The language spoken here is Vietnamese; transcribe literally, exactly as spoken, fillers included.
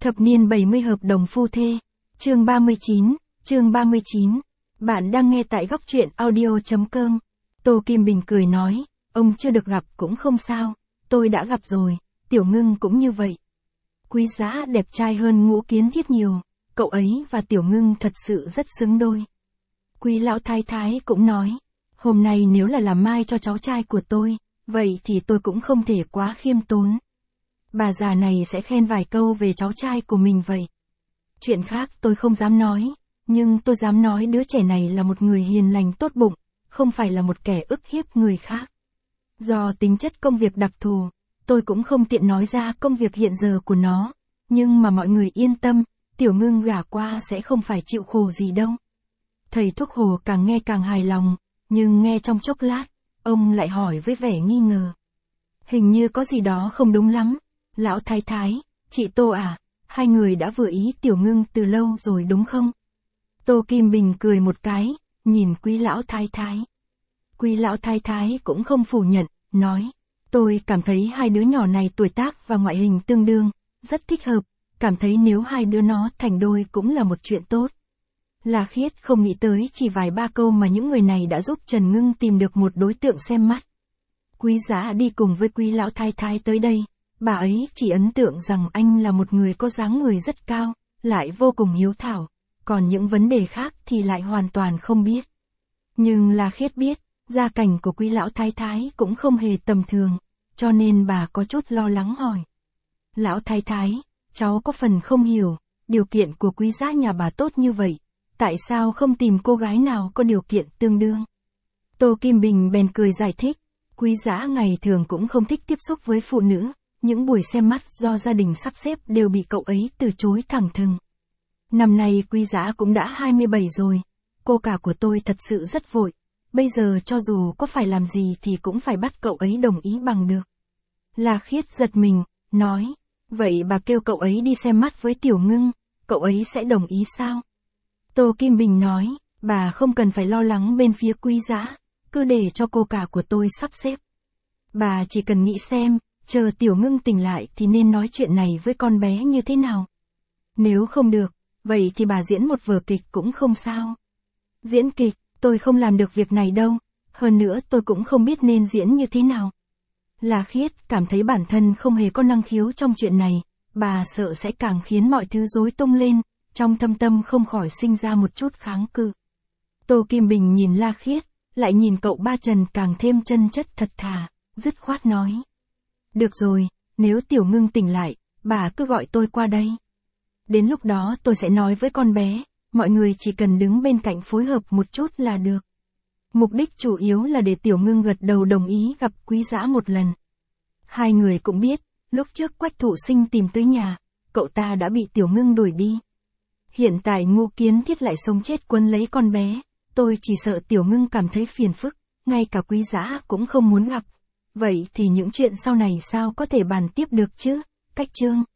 Thập niên bảy mươi hợp đồng phu thê. Chương ba mươi chín, chương ba mươi chín. Bạn đang nghe tại góc truyện audio chấm com. Tô Kim Bình cười nói, ông chưa được gặp cũng không sao, tôi đã gặp rồi, Tiểu Ngưng cũng như vậy. Quý Giá đẹp trai hơn Ngũ Kiến Thiết nhiều, cậu ấy và Tiểu Ngưng thật sự rất xứng đôi. Quý lão thái thái cũng nói, hôm nay nếu là làm mai cho cháu trai của tôi, vậy thì tôi cũng không thể quá khiêm tốn. Bà già này sẽ khen vài câu về cháu trai của mình vậy. Chuyện khác tôi không dám nói, nhưng tôi dám nói đứa trẻ này là một người hiền lành tốt bụng, không phải là một kẻ ức hiếp người khác. Do tính chất công việc đặc thù, tôi cũng không tiện nói ra công việc hiện giờ của nó, nhưng mà mọi người yên tâm, Tiểu Ngưng gả qua sẽ không phải chịu khổ gì đâu. Thầy thuốc Hồ càng nghe càng hài lòng, nhưng nghe trong chốc lát, ông lại hỏi với vẻ nghi ngờ. Hình như có gì đó không đúng lắm. Lão thái thái, chị Tô à, hai người đã vừa ý Tiểu Ngưng từ lâu rồi đúng không? Tô Kim Bình cười một cái, nhìn quý lão thái thái. Quý lão thái thái cũng không phủ nhận, nói, tôi cảm thấy hai đứa nhỏ này tuổi tác và ngoại hình tương đương, rất thích hợp, cảm thấy nếu hai đứa nó thành đôi cũng là một chuyện tốt. La Khiết không nghĩ tới chỉ vài ba câu mà những người này đã giúp Trần Ngưng tìm được một đối tượng xem mắt. Quý Giá đi cùng với quý lão thái thái tới đây. Bà ấy chỉ ấn tượng rằng anh là một người có dáng người rất cao, lại vô cùng hiếu thảo, còn những vấn đề khác thì lại hoàn toàn không biết. Nhưng La Khiết biết, gia cảnh của quý lão thái thái cũng không hề tầm thường, cho nên bà có chút lo lắng hỏi. Lão thái thái, cháu có phần không hiểu, điều kiện của quý Giá nhà bà tốt như vậy, tại sao không tìm cô gái nào có điều kiện tương đương? Tô Kim Bình bèn cười giải thích, quý Giá ngày thường cũng không thích tiếp xúc với phụ nữ. Những buổi xem mắt do gia đình sắp xếp đều bị cậu ấy từ chối thẳng thừng. Năm nay quý Giá cũng đã hai mươi bảy rồi, cô cả của tôi thật sự rất vội, bây giờ cho dù có phải làm gì thì cũng phải bắt cậu ấy đồng ý bằng được. La Khiết giật mình, nói, vậy bà kêu cậu ấy đi xem mắt với Tiểu Ngưng, cậu ấy sẽ đồng ý sao? Tô Kim Bình nói, bà không cần phải lo lắng bên phía quý Giá, cứ để cho cô cả của tôi sắp xếp. Bà chỉ cần nghĩ xem, chờ Tiểu Ngưng tỉnh lại thì nên nói chuyện này với con bé như thế nào. Nếu không được, vậy thì bà diễn một vở kịch cũng không sao. Diễn kịch, tôi không làm được việc này đâu, hơn nữa tôi cũng không biết nên diễn như thế nào. La Khiết cảm thấy bản thân không hề có năng khiếu trong chuyện này, bà sợ sẽ càng khiến mọi thứ rối tung lên, trong thâm tâm không khỏi sinh ra một chút kháng cự. Tô Kim Bình nhìn La Khiết, lại nhìn cậu ba Trần càng thêm chân chất thật thà, dứt khoát nói. Được rồi, nếu Tiểu Ngưng tỉnh lại, bà cứ gọi tôi qua đây. Đến lúc đó tôi sẽ nói với con bé, mọi người chỉ cần đứng bên cạnh phối hợp một chút là được. Mục đích chủ yếu là để Tiểu Ngưng gật đầu đồng ý gặp quý Giá một lần. Hai người cũng biết, lúc trước Quách Thụ Sinh tìm tới nhà, cậu ta đã bị Tiểu Ngưng đuổi đi. Hiện tại Ngũ Kiến Thiết lại sống chết quấn lấy con bé, tôi chỉ sợ Tiểu Ngưng cảm thấy phiền phức, ngay cả quý Giá cũng không muốn gặp. Vậy thì những chuyện sau này sao có thể bàn tiếp được chứ? Cách chương